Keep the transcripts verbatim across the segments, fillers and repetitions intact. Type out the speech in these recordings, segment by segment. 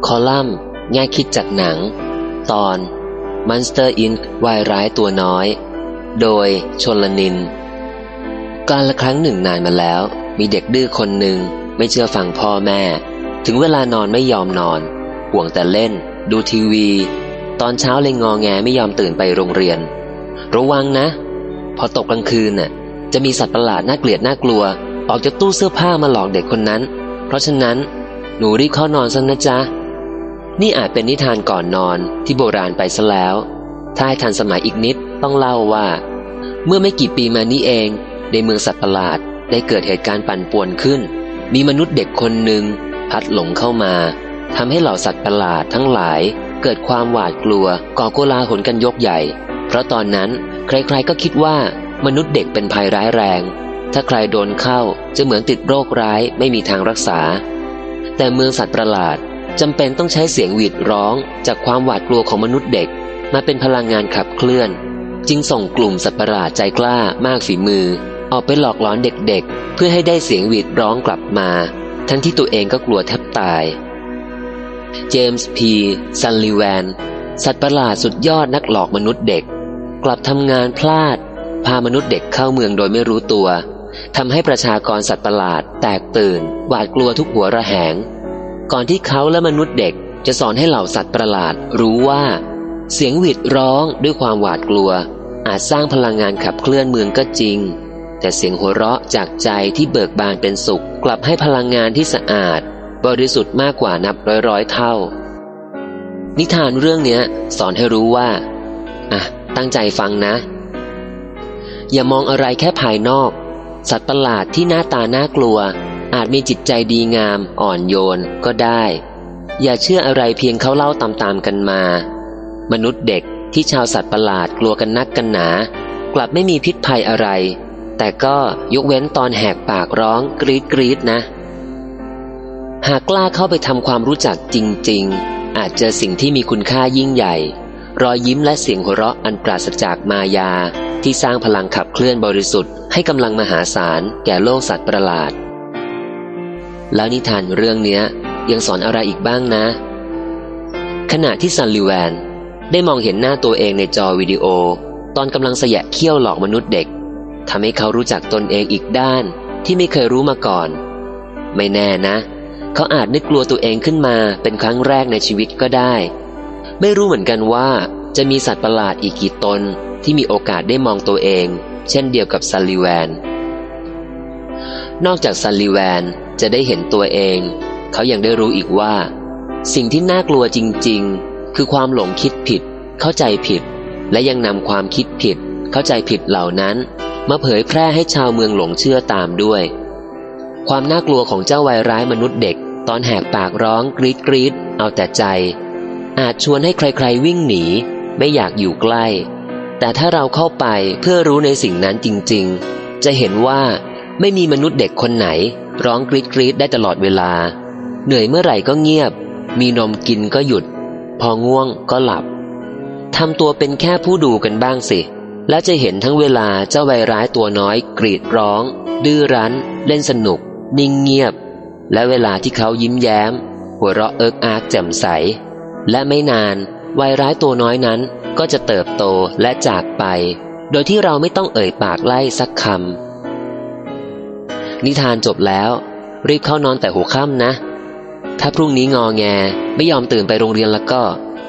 คอลัมน์แง่คิดจากหนังตอน Monster อินค วายร้ายตัวน้อยโดยชลนินกาลครั้งหนึ่งนานมาแล้วมีเด็กดื้อคนหนึ่งไม่เชื่อฟังพ่อแม่ถึงเวลานอนไม่ยอมนอนห่วงแต่เล่นดูทีวีตอนเช้าเลยงอแงไม่ยอมตื่นไปโรงเรียนระวังนะพอตกกลางคืนน่ะจะมีสัตว์ประหลาดน่าเกลียดน่ากลัวออกจากตู้เสื้อผ้ามาหลอกเด็กคนนั้นเพราะฉะนั้นหนูรีบเข้านอนซะนะจ๊ะนี่อาจเป็นนิทานก่อนนอนที่โบราณไปซะแล้วถ้าให้ทันสมัยอีกนิดต้องเล่าว่าเมื่อไม่กี่ปีมานี้เองในเมืองสัตว์ประหลาดได้เกิดเหตุการณ์ปั่นป่วนขึ้นมีมนุษย์เด็กคนหนึ่งพัดหลงเข้ามาทำให้เหล่าสัตว์ประหลาดทั้งหลายเกิดความหวาดกลัวก่อโกลาหลกันยกใหญ่เพราะตอนนั้นใครๆก็คิดว่ามนุษย์เด็กเป็นภัยร้ายแรงถ้าใครโดนเข้าจะเหมือนติดโรคร้ายไม่มีทางรักษาแต่เมืองสัตว์ประหลาดจำเป็นต้องใช้เสียงหวีดร้องจากความหวาดกลัวของมนุษย์เด็กมาเป็นพลังงานขับเคลื่อนจึงส่งกลุ่มสัตว์ประหลาดใจกล้ามากฝีมือออกไปหลอกหลอนเด็กๆเพื่อให้ได้เสียงหวีดร้องกลับมาทั้งที่ตัวเองก็กลัวแทบตายเจมส์พีซันลิแวนสัตว์ประหลาดสุดยอดนักหลอกมนุษย์เด็กกลับทำงานพลาดพามนุษย์เด็กเข้าเมืองโดยไม่รู้ตัวทำให้ประชากรสัตว์ประหลาดแตกตื่นหวาดกลัวทุกหัวระแหงก่อนที่เขาและมนุษย์เด็กจะสอนให้เหล่าสัตว์ประหลาดรู้ว่าเสียงหวีดร้องด้วยความหวาดกลัวอาจสร้างพลังงานขับเคลื่อนเมืองก็จริงแต่เสียงหัวเราะจากใจที่เบิกบานเป็นสุขกลับให้พลังงานที่สะอาดบริสุทธิ์มากกว่านับร้อยๆเท่านิทานเรื่องนี้สอนให้รู้ว่าอ่ะตั้งใจฟังนะอย่ามองอะไรแค่ภายนอกสัตว์ประหลาดที่หน้าตาน่ากลัวอาจมีจิตใจดีงามอ่อนโยนก็ได้อย่าเชื่ออะไรเพียงเขาเล่าตามๆกันมามนุษย์เด็กที่ชาวสัตว์ประหลาดกลัวกันนักกันหนากลับไม่มีพิษภัยอะไรแต่ก็ยกเว้นตอนแหกปากร้องกรี๊ดกรี๊ดนะหากกล้าเข้าไปทำความรู้จักจริงๆอาจเจอสิ่งที่มีคุณค่ายิ่งใหญ่รอยยิ้มและเสียงหัวเราะอันปราศจากมายาที่สร้างพลังขับเคลื่อนบริสุทธิ์ให้กำลังมหาศาลแก่โลกสัตว์ประหลาดแล้วนิทานเรื่องนี้ยังสอนอะไรอีกบ้างนะขณะที่ซันลิแวนได้มองเห็นหน้าตัวเองในจอวิดีโอตอนกำลังแสยะเขี้ยวหลอกมนุษย์เด็กทำให้เขารู้จักตนเองอีกด้านที่ไม่เคยรู้มาก่อนไม่แน่นะเขาอาจนึกกลัวตัวเองขึ้นมาเป็นครั้งแรกในชีวิตก็ได้ไม่รู้เหมือนกันว่าจะมีสัตว์ประหลาดอีกกี่ตนที่มีโอกาสได้มองตัวเองเช่นเดียวกับซันลิแวนนอกจากซันลิแวนจะได้เห็นตัวเองเขายังได้รู้อีกว่าสิ่งที่น่ากลัวจริงๆคือความหลงคิดผิดเข้าใจผิดและยังนำความคิดผิดเข้าใจผิดเหล่านั้นมาเผยแพร่ให้ชาวเมืองหลงเชื่อตามด้วยความน่ากลัวของเจ้าวายร้ายมนุษย์เด็กตอนแหกปากร้องกรี๊ดกรี๊ดเอาแต่ใจอาจชวนให้ใครๆวิ่งหนีไม่อยากอยู่ใกล้แต่ถ้าเราเข้าไปเพื่อรู้ในสิ่งนั้นจริงๆจะเห็นว่าไม่มีมนุษย์เด็กคนไหนร้องกรี๊ดกรี๊ดได้ตลอดเวลาเหนื่อยเมื่อไหร่ก็เงียบมีนมกินก็หยุดพอง่วงก็หลับทำตัวเป็นแค่ผู้ดูกันบ้างสิแล้วจะเห็นทั้งเวลาเจ้าวัยร้ายตัวน้อยกรีดร้องดื้อรั้นเล่นสนุกนิ่งเงียบและเวลาที่เขายิ้มแย้มหัวเราะเอิกอาร์กแจ่มใสและไม่นานวัยร้ายตัวน้อยนั้นก็จะเติบโตและจากไปโดยที่เราไม่ต้องเอ่ยปากไล่สักคำนิทานจบแล้วรีบเข้านอนแต่หัวค่ำนะถ้าพรุ่งนี้งอแงไม่ยอมตื่นไปโรงเรียนแล้วก็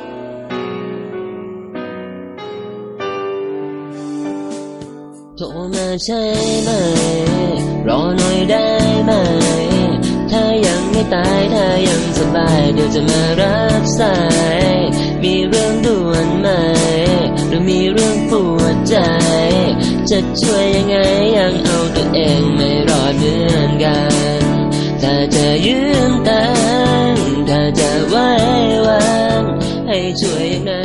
โทรมาใช่ไหมรอหน่อยได้ไหมถ้ายังไม่ตายถ้ายังสบายเดี๋ยวจะมารับสายมีเรื่องด่วนไหมหรือมีเรื่องปวดใจจะช่วยยังไงยังเอาตัวเองไม่รอดเหมือนกันถ้าจะยืนตั้งถ้าจะไว้วางให้ช่วยยังไง